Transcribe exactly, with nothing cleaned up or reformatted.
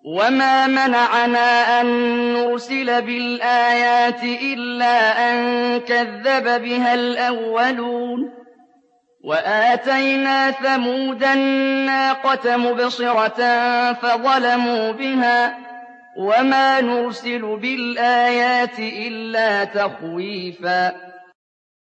وَمَا مَنَعَنَا أَن نُّرْسِلَ بِالْآيَاتِ إِلَّا أَن كَذَّبَ بِهَا الْأَوَّلُونَ ۚ وَآتَيْنَا ثَمُودَ النَّاقَةَ مُبْصِرَةً فَظَلَمُوا بِهَا ۚ وَمَا نُرْسِلُ بِالْآيَاتِ إِلَّا تَخْوِيفًا